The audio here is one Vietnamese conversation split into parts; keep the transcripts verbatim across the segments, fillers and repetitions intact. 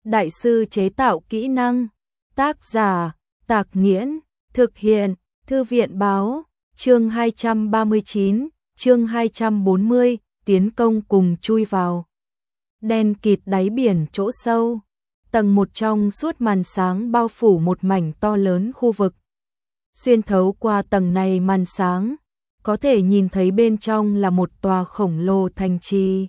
Đại sư chế tạo kỹ năng. Tác giả, Tạc Nghiễn. Thực hiện, Thư viện báo. Chương hai trăm ba mươi chín, chương hai trăm bốn mươi, tiến công cùng chui vào. Đen kịt đáy biển chỗ sâu. Tầng một trong suốt màn sáng bao phủ một mảnh to lớn khu vực. Xuyên thấu qua tầng này màn sáng, có thể nhìn thấy bên trong là một tòa khổng lồ thành trì.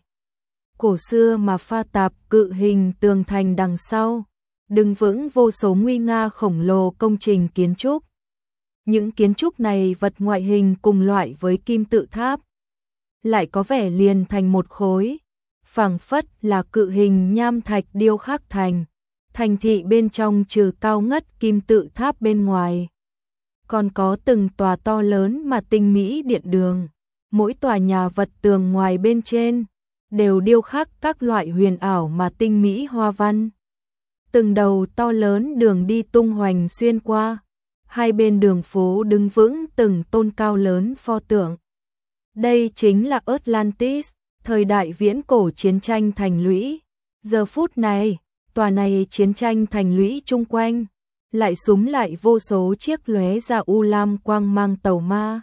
Cổ xưa mà pha tạp cự hình tường thành đằng sau, đứng vững vô số nguy nga khổng lồ công trình kiến trúc. Những kiến trúc này vật ngoại hình cùng loại với kim tự tháp, lại có vẻ liền thành một khối, phảng phất là cự hình nham thạch điêu khắc thành. Thành thị bên trong trừ cao ngất kim tự tháp bên ngoài, còn có từng tòa to lớn mà tinh mỹ điện đường. Mỗi tòa nhà vật tường ngoài bên trên đều điêu khắc các loại huyền ảo mà tinh mỹ hoa văn. Từng đầu to lớn đường đi tung hoành xuyên qua, hai bên đường phố đứng vững từng tôn cao lớn pho tượng. Đây chính là Atlantis, thời đại viễn cổ chiến tranh thành lũy. Giờ phút này, tòa này chiến tranh thành lũy chung quanh lại súm lại vô số chiếc lóe ra u lam quang mang tàu ma.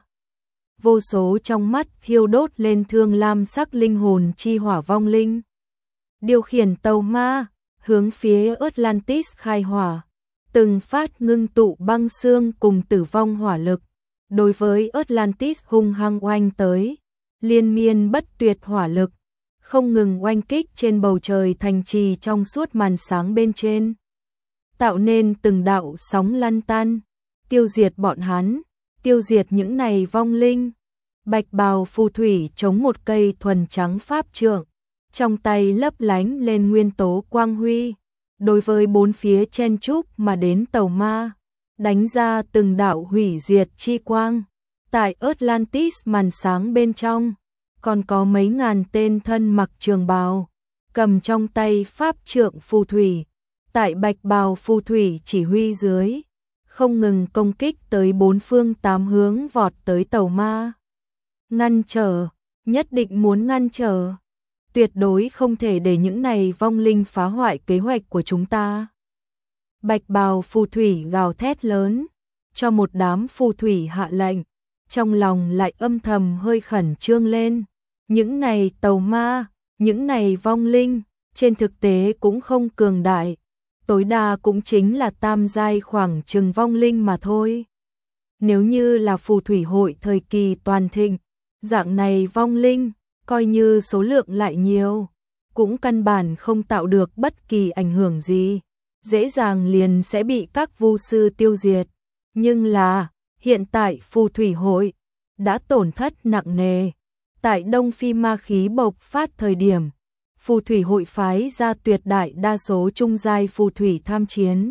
Vô số trong mắt thiêu đốt lên thương lam sắc linh hồn chi hỏa vong linh. Điều khiển tàu ma, hướng phía Atlantis khai hỏa, từng phát ngưng tụ băng xương cùng tử vong hỏa lực. Đối với Atlantis hung hăng oanh tới, liên miên bất tuyệt hỏa lực, không ngừng oanh kích trên bầu trời thành trì trong suốt màn sáng bên trên, tạo nên từng đạo sóng lăn tăn, tiêu diệt bọn hắn, tiêu diệt những này vong linh. Bạch bào phù thủy chống một cây thuần trắng pháp trượng, trong tay lấp lánh lên nguyên tố quang huy, đối với bốn phía chen chúc mà đến tàu ma, đánh ra từng đạo hủy diệt chi quang. Tại Atlantis màn sáng bên trong, còn có mấy ngàn tên thân mặc trường bào, cầm trong tay pháp trượng phù thủy, tại bạch bào phù thủy chỉ huy dưới, không ngừng công kích tới bốn phương tám hướng vọt tới tàu ma. Ngăn trở, nhất định muốn ngăn trở, tuyệt đối không thể để những này vong linh phá hoại kế hoạch của chúng ta. Bạch bào phù thủy gào thét lớn, cho một đám phù thủy hạ lệnh, trong lòng lại âm thầm hơi khẩn trương lên. Những này tàu ma, những này vong linh, trên thực tế cũng không cường đại, tối đa cũng chính là tam giai khoảng chừng vong linh mà thôi. Nếu như là phù thủy hội thời kỳ toàn thịnh, dạng này vong linh, coi như số lượng lại nhiều, cũng căn bản không tạo được bất kỳ ảnh hưởng gì, dễ dàng liền sẽ bị các vu sư tiêu diệt. Nhưng là, hiện tại phù thủy hội đã tổn thất nặng nề. Tại Đông Phi ma khí bộc phát thời điểm, phù thủy hội phái ra tuyệt đại đa số trung giai phù thủy tham chiến.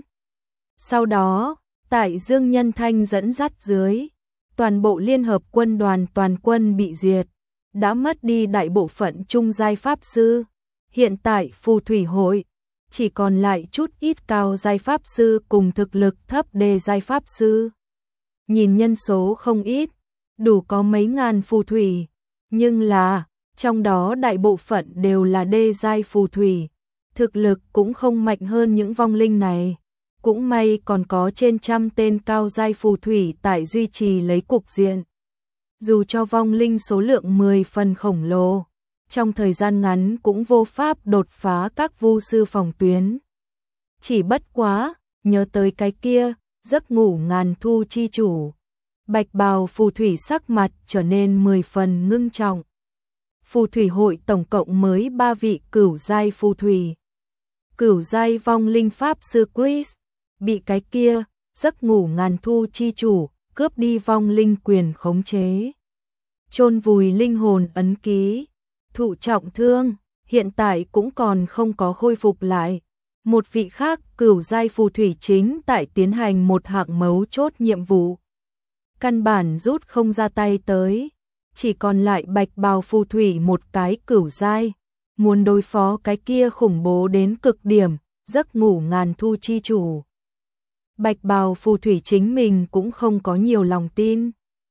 Sau đó, tại Dương Nhân Thanh dẫn dắt dưới, toàn bộ liên hợp quân đoàn toàn quân bị diệt, đã mất đi đại bộ phận trung giai pháp sư. Hiện tại phù thủy hội chỉ còn lại chút ít cao giai pháp sư cùng thực lực thấp đề giai pháp sư. Nhìn nhân số không ít, đủ có mấy ngàn phù thủy, nhưng là trong đó đại bộ phận đều là đê giai phù thủy, thực lực cũng không mạnh hơn những vong linh này. Cũng may còn có trên trăm tên cao giai phù thủy tại duy trì lấy cục diện. Dù cho vong linh số lượng mười phần khổng lồ, trong thời gian ngắn cũng vô pháp đột phá các vu sư phòng tuyến. Chỉ bất quá, nhớ tới cái kia, giấc ngủ ngàn thu chi chủ. Bạch bào phù thủy sắc mặt trở nên mười phần ngưng trọng. Phù thủy hội tổng cộng mới ba vị cửu giai phù thủy. Cửu giai vong linh pháp sư Chris bị cái kia giấc ngủ ngàn thu chi chủ cướp đi vong linh quyền khống chế, chôn vùi linh hồn ấn ký, thụ trọng thương, hiện tại cũng còn không có khôi phục lại. Một vị khác cửu giai phù thủy chính tại tiến hành một hạng mấu chốt nhiệm vụ, căn bản rút không ra tay tới, chỉ còn lại bạch bào phù thủy một cái cửu giai, muốn đối phó cái kia khủng bố đến cực điểm, giấc ngủ ngàn thu chi chủ. Bạch bào phù thủy chính mình cũng không có nhiều lòng tin.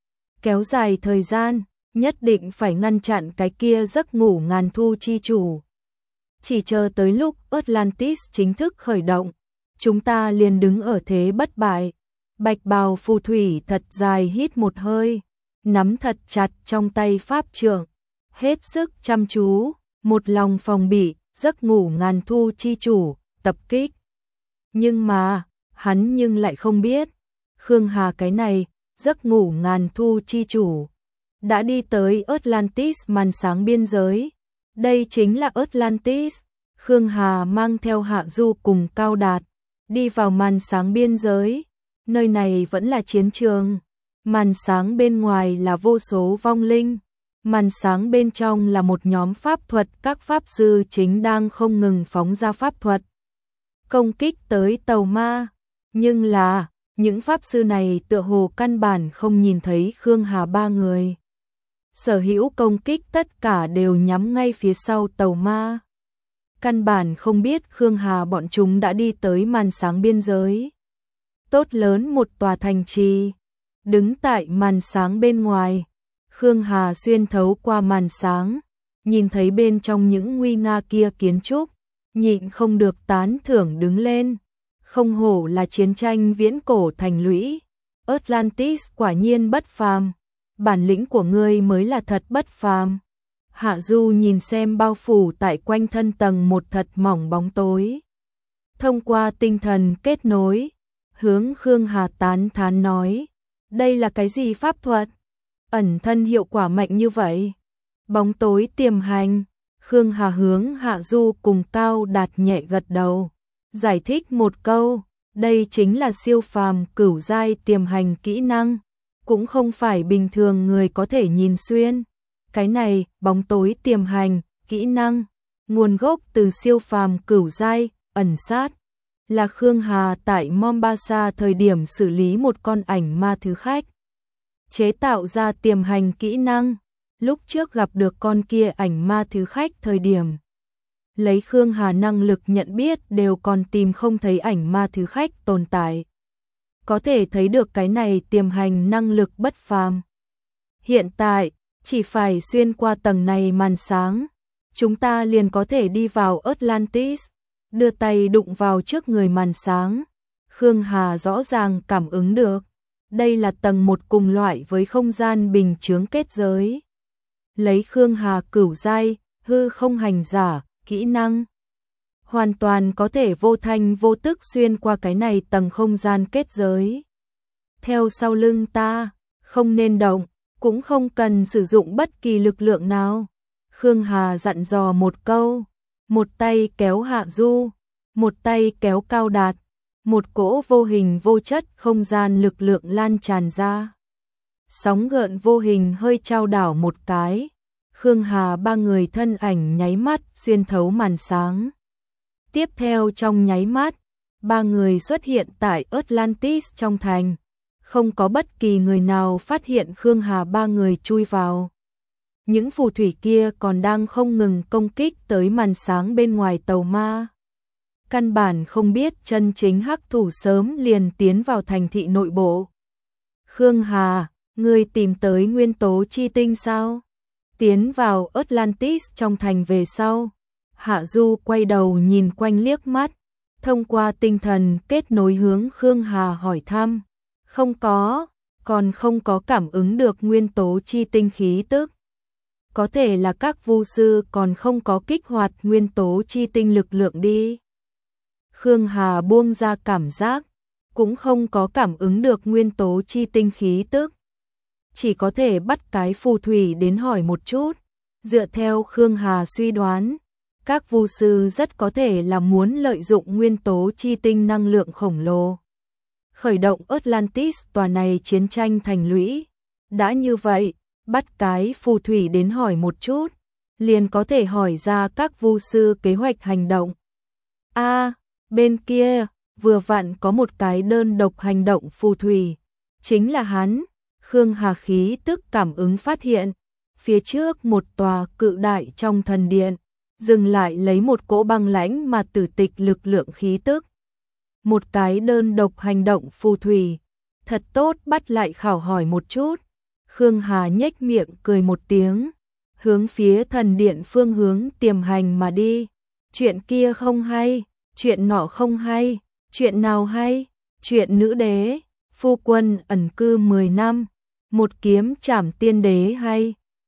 Kéo dài thời gian, nhất định phải ngăn chặn cái kia giấc ngủ ngàn thu chi chủ. Chỉ chờ tới lúc Atlantis chính thức khởi động, chúng ta liền đứng ở thế bất bại. Bạch bào phù thủy thật dài hít một hơi, nắm thật chặt trong tay pháp trượng, hết sức chăm chú, một lòng phòng bị, giấc ngủ ngàn thu chi chủ, tập kích. Nhưng mà, hắn nhưng lại không biết, Khương Hà cái này, giấc ngủ ngàn thu chi chủ, đã đi tới Atlantis màn sáng biên giới. Đây chính là Atlantis. Khương Hà mang theo Hạ Du cùng Cao Đạt, đi vào màn sáng biên giới. Nơi này vẫn là chiến trường. Màn sáng bên ngoài là vô số vong linh. Màn sáng bên trong là một nhóm pháp thuật, các pháp sư chính đang không ngừng phóng ra pháp thuật công kích tới tàu ma. Nhưng là, những pháp sư này tựa hồ căn bản không nhìn thấy Khương Hà ba người. Sở hữu công kích tất cả đều nhắm ngay phía sau tàu ma. Căn bản không biết Khương Hà bọn chúng đã đi tới màn sáng biên giới. Tốt lớn một tòa thành trì. Đứng tại màn sáng bên ngoài, Khương Hà xuyên thấu qua màn sáng, nhìn thấy bên trong những nguy nga kia kiến trúc, nhịn không được tán thưởng đứng lên. Không hổ là chiến tranh viễn cổ thành lũy. Atlantis quả nhiên bất phàm. Bản lĩnh của ngươi mới là thật bất phàm. Hạ Du nhìn xem bao phủ tại quanh thân tầng một thật mỏng bóng tối. Thông qua tinh thần kết nối, hướng Khương Hà tán thán nói, đây là cái gì pháp thuật? Ẩn thân hiệu quả mạnh như vậy. Bóng tối tiềm hành. Khương Hà hướng Hạ Du cùng Cao Đạt nhẹ gật đầu, giải thích một câu, đây chính là siêu phàm cửu giai tiềm hành kỹ năng, cũng không phải bình thường người có thể nhìn xuyên. Cái này, bóng tối tiềm hành, kỹ năng, nguồn gốc từ siêu phàm cửu giai, ẩn sát, là Khương Hà tại Mombasa thời điểm xử lý một con ảnh ma thứ khách, chế tạo ra tiềm hành kỹ năng. Lúc trước gặp được con kia ảnh ma thứ khách thời điểm, lấy Khương Hà năng lực nhận biết đều còn tìm không thấy ảnh ma thứ khách tồn tại. Có thể thấy được cái này tiềm hành năng lực bất phàm. Hiện tại, chỉ phải xuyên qua tầng này màn sáng, chúng ta liền có thể đi vào Atlantis. Đưa tay đụng vào trước người màn sáng, Khương Hà rõ ràng cảm ứng được, đây là tầng một cùng loại với không gian bình chướng kết giới. Lấy Khương Hà cửu giai, hư không hành giả, kỹ năng, hoàn toàn có thể vô thanh vô tức xuyên qua cái này tầng không gian kết giới. Theo sau lưng ta, không nên động, cũng không cần sử dụng bất kỳ lực lượng nào. Khương Hà dặn dò một câu, một tay kéo Hạ Du, một tay kéo Cao Đạt, một cỗ vô hình vô chất không gian lực lượng lan tràn ra. Sóng gợn vô hình hơi trao đảo một cái, Khương Hà ba người thân ảnh nháy mắt xuyên thấu màn sáng. Tiếp theo trong nháy mắt, ba người xuất hiện tại Atlantis trong thành. Không có bất kỳ người nào phát hiện Khương Hà ba người chui vào. Những phù thủy kia còn đang không ngừng công kích tới màn sáng bên ngoài tàu ma. Căn bản không biết chân chính hắc thủ sớm liền tiến vào thành thị nội bộ. Khương Hà, ngươi tìm tới nguyên tố chi tinh sao? Tiến vào Atlantis trong thành về sau, Hạ Du quay đầu nhìn quanh liếc mắt, thông qua tinh thần kết nối hướng Khương Hà hỏi thăm. Không có, còn không có cảm ứng được nguyên tố chi tinh khí tức. Có thể là các vu sư còn không có kích hoạt nguyên tố chi tinh lực lượng đi. Khương Hà buông ra cảm giác, cũng không có cảm ứng được nguyên tố chi tinh khí tức. Chỉ có thể bắt cái phù thủy đến hỏi một chút. Dựa theo Khương Hà suy đoán, các vu sư rất có thể là muốn lợi dụng nguyên tố chi tinh năng lượng khổng lồ. Khởi động Atlantis tòa này chiến tranh thành lũy. Đã như vậy, bắt cái phù thủy đến hỏi một chút, liền có thể hỏi ra các vu sư kế hoạch hành động. A, à, bên kia, vừa vặn có một cái đơn độc hành động phù thủy. Chính là hắn. Khương Hà khí tức cảm ứng phát hiện, phía trước một tòa cự đại trong thần điện, dừng lại lấy một cỗ băng lãnh mà tử tịch lực lượng khí tức. Một cái đơn độc hành động phù thủy, thật tốt, bắt lại khảo hỏi một chút. Khương Hà nhếch miệng cười một tiếng, hướng phía thần điện phương hướng tiềm hành mà đi. chuyện kia không hay, chuyện nọ không hay, chuyện nào hay, chuyện nữ đế, phu quân ẩn cư mười năm, một kiếm trảm tiên đế hay,